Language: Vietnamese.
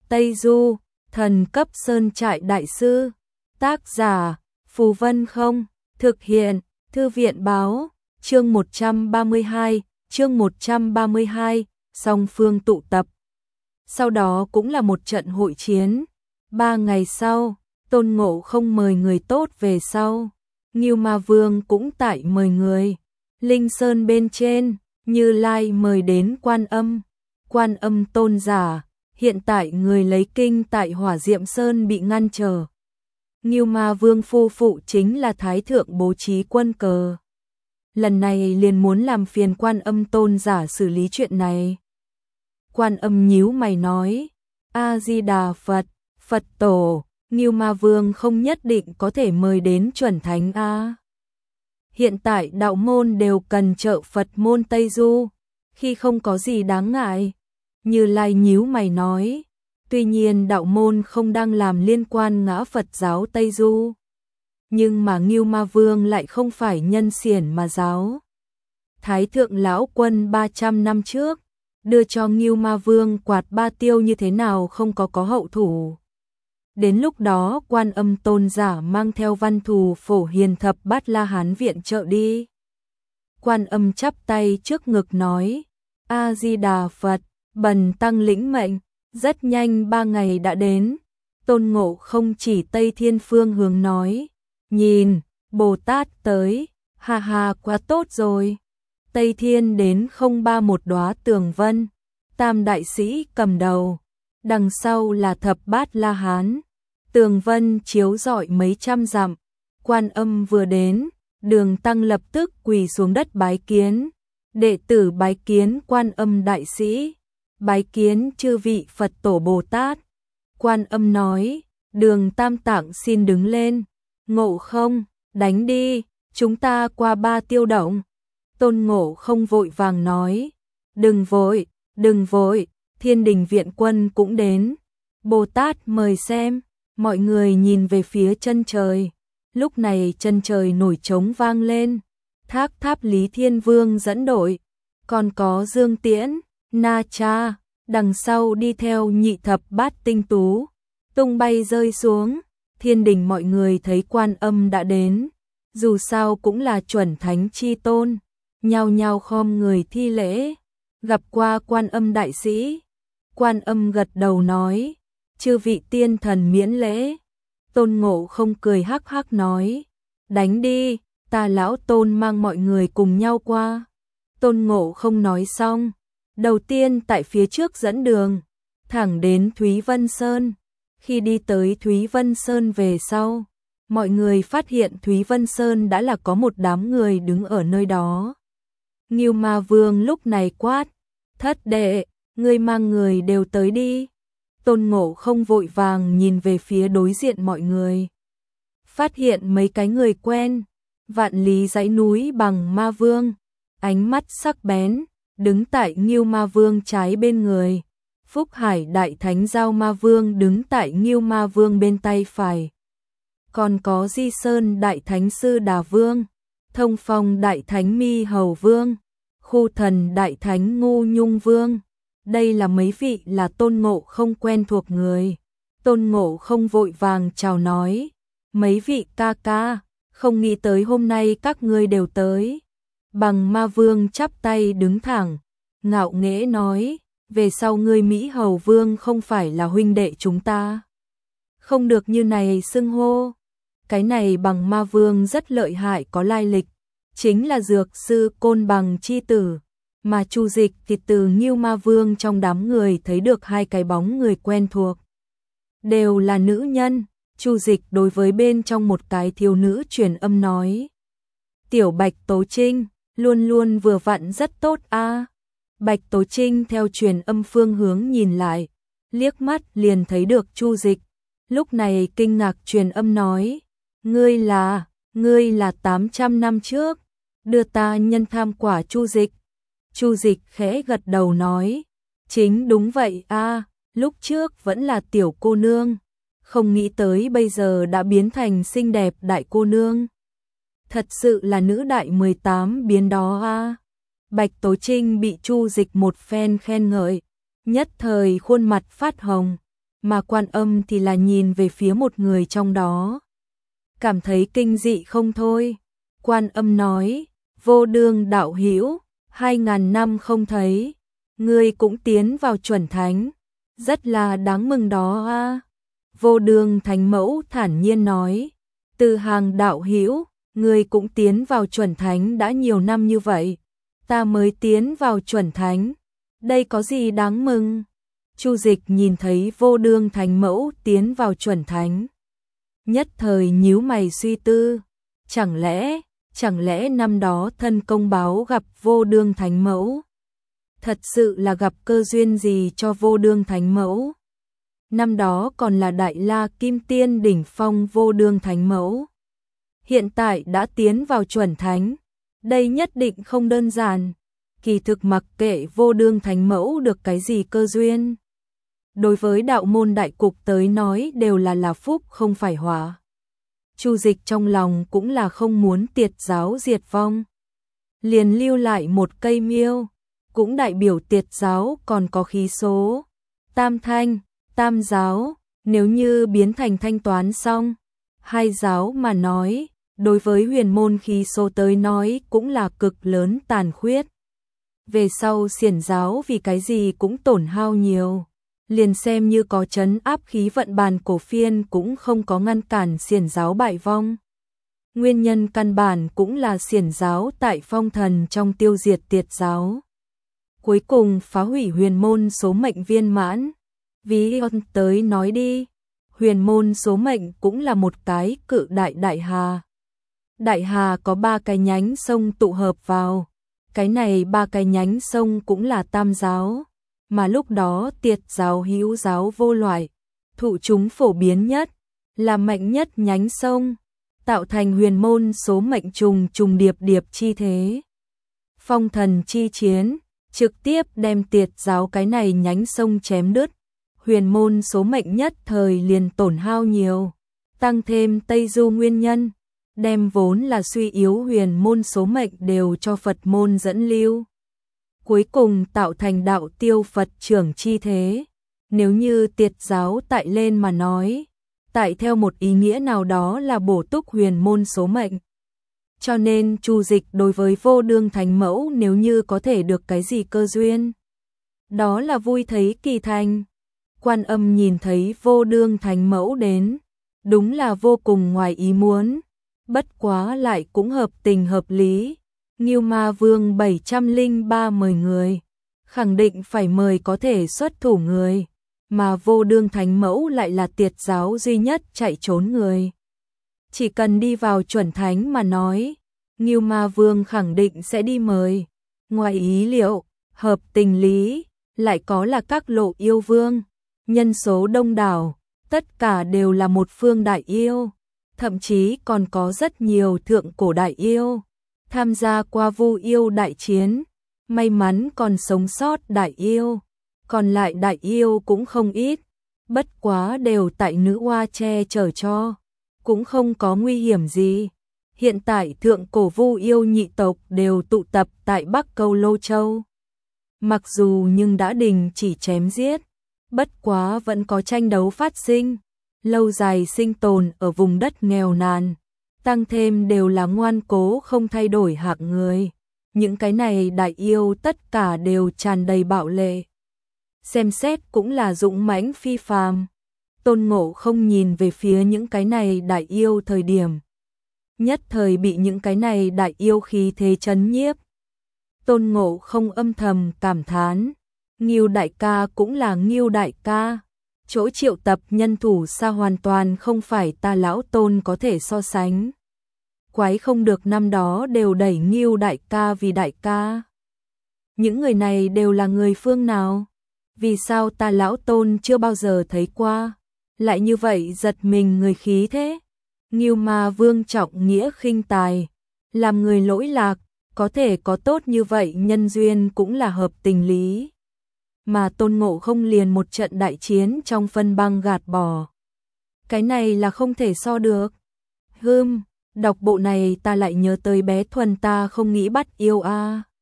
Tây Du, thần cấp sơn trại đại sư. Tác giả, Phù Vân Không, thực hiện, Thư viện báo, chương 132, song phương tụ tập. Sau đó cũng là một trận hội chiến. 3 ngày sau, Tôn Ngộ Không mời người tốt về sau. Ngưu Ma Vương cũng tại mời người. Linh Sơn bên trên, Như Lai mời đến Quan Âm tôn giả. Hiện tại người lấy kinh tại Hỏa Diệm Sơn bị ngăn trở. Ngưu Ma Vương phu phụ chính là Thái Thượng bố trí quân cờ. Lần này liền muốn làm phiền Quan Âm tôn giả xử lý chuyện này. Quan Âm nhíu mày nói, A-di-đà Phật, Phật tổ, Ngưu Ma Vương không nhất định có thể mời đến chuẩn thánh A. Hiện tại đạo môn đều cần trợ Phật môn Tây Du, khi không có gì đáng ngại. Như Lai nhíu mày nói, tuy nhiên đạo môn không đang làm liên quan ngã Phật giáo Tây Du. Nhưng mà Ngưu Ma Vương lại không phải nhân xiển mà giáo. Thái Thượng Lão Quân 300 năm trước, đưa cho Ngưu Ma Vương quạt ba tiêu như thế nào không có hậu thủ. Đến lúc đó Quan Âm tôn giả mang theo văn thù Phổ Hiền Thập Bát La Hán viện trợ đi. Quan Âm chắp tay trước ngực nói, A-di-đà Phật, bần tăng lĩnh mệnh. Rất nhanh 3 ngày đã đến. Tôn Ngộ Không chỉ Tây Thiên phương hướng nói, nhìn, Bồ Tát tới, ha ha quá tốt rồi. Tây Thiên đến 031 đóa tường vân, tam đại sĩ cầm đầu, đằng sau là Thập Bát La Hán. Tường vân chiếu rọi mấy trăm dặm. Quan Âm vừa đến, Đường Tăng lập tức quỳ xuống đất bái kiến. Đệ tử bái kiến Quan Âm đại sĩ, bái kiến chư vị Phật tổ Bồ Tát. Quan Âm nói, Đường Tam Tạng xin đứng lên. Ngộ Không, đánh đi, chúng ta qua 3 tiêu động. Tôn Ngộ Không vội vàng nói, đừng vội, Thiên Đình viện quân cũng đến. Bồ Tát mời xem. Mọi người nhìn về phía chân trời. Lúc này chân trời nổi trống vang lên. Thác Tháp Lý Thiên Vương dẫn đội, còn có Dương Tiễn, Na Cha, đằng sau đi theo Nhị Thập Bát Tinh Tú, tung bay rơi xuống. Thiên Đình mọi người thấy Quan Âm đã đến, dù sao cũng là chuẩn thánh chi tôn, nhao nhao khom người thi lễ, gặp qua Quan Âm đại sĩ. Quan Âm gật đầu nói, chư vị tiên thần miễn lễ. Tôn Ngộ Không cười hắc hắc nói, đánh đi, ta lão Tôn mang mọi người cùng nhau qua. Tôn Ngộ Không nói xong, đầu tiên tại phía trước dẫn đường, thẳng đến Thúy Vân Sơn. Khi đi tới Thúy Vân Sơn về sau, mọi người phát hiện Thúy Vân Sơn đã là có một đám người đứng ở nơi đó. Ngưu Ma Vương lúc này quát, thất đệ, ngươi mang người đều tới đi. Tôn Ngộ Không vội vàng nhìn về phía đối diện mọi người, phát hiện mấy cái người quen. Vạn Lý dãy núi bằng Ma Vương, ánh mắt sắc bén, đứng tại Ngưu Ma Vương trái bên người. Phúc Hải Đại Thánh Giao Ma Vương đứng tại Ngưu Ma Vương bên tay phải. Còn có Di Sơn Đại Thánh Sư Đà Vương, Thông Phong Đại Thánh Mi Hầu Vương, Khu Thần Đại Thánh Ngu Nhung Vương. Đây là mấy vị là Tôn Ngộ Không quen thuộc người. Tôn Ngộ Không vội vàng chào nói, mấy vị ca ca, không nghĩ tới hôm nay các ngươi đều tới. Bằng Ma Vương chắp tay đứng thẳng, ngạo nghễ nói, về sau ngươi Mỹ Hầu Vương không phải là huynh đệ chúng ta, không được như này xưng hô. Cái này Bằng Ma Vương rất lợi hại, có lai lịch, chính là dược sư Côn Bằng chi tử. Mà Chu Dịch thì từ Ngưu Ma Vương trong đám người thấy được 2 cái bóng người quen thuộc, đều là nữ nhân. Chu Dịch đối với bên trong một cái thiếu nữ truyền âm nói, Tiểu Bạch Tố Trinh, luôn luôn vừa vặn rất tốt a. Bạch Tố Trinh theo truyền âm phương hướng nhìn lại, liếc mắt liền thấy được Chu Dịch. Lúc này kinh ngạc truyền âm nói, ngươi là 800 năm trước đưa ta nhân tham quả Chu Dịch. Chu Dịch khẽ gật đầu nói, chính đúng vậy a, lúc trước vẫn là tiểu cô nương, không nghĩ tới bây giờ đã biến thành xinh đẹp đại cô nương. Thật sự là nữ đại 18 biến đó a. Bạch Tố Trinh bị Chu Dịch một phen khen ngợi, nhất thời khuôn mặt phát hồng, mà Quan Âm thì là nhìn về phía một người trong đó. Cảm thấy kinh dị không thôi. Quan Âm nói, Vô Đương đạo hữu, 2000 năm không thấy, ngươi cũng tiến vào chuẩn thánh, rất là đáng mừng đó a. Vô Đương Thánh Mẫu thản nhiên nói, Từ Hàng đạo hữu, ngươi cũng tiến vào chuẩn thánh đã nhiều năm như vậy, ta mới tiến vào chuẩn thánh, đây có gì đáng mừng? Chu Dịch nhìn thấy Vô Đương Thánh Mẫu tiến vào chuẩn thánh, nhất thời nhíu mày suy tư, chẳng lẽ năm đó thân công báo gặp Vô Đương Thánh Mẫu, thật sự là gặp cơ duyên gì cho Vô Đương Thánh Mẫu? Năm đó còn là Đại La Kim Tiên đỉnh phong Vô Đương Thánh Mẫu, hiện tại đã tiến vào chuẩn thánh, đây nhất định không đơn giản. Kỳ thực mặc kệ Vô Đương Thánh Mẫu được cái gì cơ duyên, đối với đạo môn đại cục tới nói đều là phúc không phải họa. Chu Dịch trong lòng cũng là không muốn tiệt giáo diệt vong, liền lưu lại một cây miêu, cũng đại biểu tiệt giáo còn có khí số. Tam thanh, tam giáo, nếu như biến thành thanh toán xong, hai giáo mà nói, đối với huyền môn khí số tới nói cũng là cực lớn tàn khuyết. Về sau xiển giáo vì cái gì cũng tổn hao nhiều, liền xem như có trấn áp khí vận bàn cổ phiên cũng không có ngăn cản xiển giáo bại vong. Nguyên nhân căn bản cũng là xiển giáo tại phong thần trong tiêu diệt tiệt giáo, cuối cùng phá hủy huyền môn số mệnh viên mãn. Ví tới nói đi, huyền môn số mệnh cũng là một cái cự đại hà. Đại hà có 3 cái nhánh sông tụ hợp vào, cái này 3 cái nhánh sông cũng là tam giáo, mà lúc đó tiệt giáo hữu giáo vô loại, thụ chúng phổ biến nhất, là mạnh nhất nhánh sông, tạo thành huyền môn số mệnh trùng điệp chi thế. Phong thần chi chiến, trực tiếp đem tiệt giáo cái này nhánh sông chém đứt, huyền môn số mệnh nhất thời liền tổn hao nhiều, tăng thêm Tây Du nguyên nhân, đem vốn là suy yếu huyền môn số mệnh đều cho Phật môn dẫn lưu. Cuối cùng tạo thành đạo tiêu Phật trưởng chi thế. Nếu như tiệt giáo tại lên mà nói, tại theo một ý nghĩa nào đó là bổ túc huyền môn số mệnh. Cho nên Chu Dịch đối với Vô Đương Thánh Mẫu nếu như có thể được cái gì cơ duyên, đó là vui thấy kỳ thành. Quan Âm nhìn thấy Vô Đương Thánh Mẫu đến, đúng là vô cùng ngoài ý muốn, bất quá lại cũng hợp tình hợp lý. Ngưu Ma Vương 703 mời người, khẳng định phải mời có thể xuất thủ người, mà Vô Đương Thánh Mẫu lại là tiệt giáo duy nhất chạy trốn người. Chỉ cần đi vào chuẩn thánh mà nói, Ngưu Ma Vương khẳng định sẽ đi mời. Ngoài ý liệu, hợp tình lý, lại có là các lộ yêu vương, nhân số đông đảo, tất cả đều là một phương đại yêu, thậm chí còn có rất nhiều thượng cổ đại yêu tham gia qua Vu yêu đại chiến, may mắn còn sống sót đại yêu, còn lại đại yêu cũng không ít, bất quá đều tại nữ hoa che chở cho, cũng không có nguy hiểm gì. Hiện tại thượng cổ Vu yêu nhị tộc đều tụ tập tại Bắc Câu Lô Châu. Mặc dù nhưng đã đình chỉ chém giết, bất quá vẫn có tranh đấu phát sinh, lâu dài sinh tồn ở vùng đất nghèo nàn, tăng thêm đều là ngoan cố không thay đổi hạng người. Những cái này đại yêu tất cả đều tràn đầy bạo lệ, xem xét cũng là dũng mãnh phi phàm. Tôn Ngộ không nhìn về phía những cái này đại yêu thời điểm, nhất thời bị những cái này đại yêu khí thế chấn nhiếp. Tôn Ngộ không âm thầm cảm thán, Ngưu đại ca cũng là Ngưu đại ca, chỗ triệu tập nhân thủ xa hoàn toàn không phải ta lão Tôn có thể so sánh. Quái không được năm đó đều đẩy Ngưu đại ca vì đại ca. Những người này đều là người phương nào? Vì sao ta lão Tôn chưa bao giờ thấy qua? Lại như vậy giật mình người khí thế. Ngưu Ma Vương trọng nghĩa khinh tài, làm người lỗi lạc, có thể có tốt như vậy nhân duyên cũng là hợp tình lý. Mà Tôn Ngộ không liền một trận đại chiến trong phân băng gạt bỏ. Cái này là không thể so được. Đọc bộ này ta lại nhớ tới bé Thuần ta không nghĩ bắt yêu a.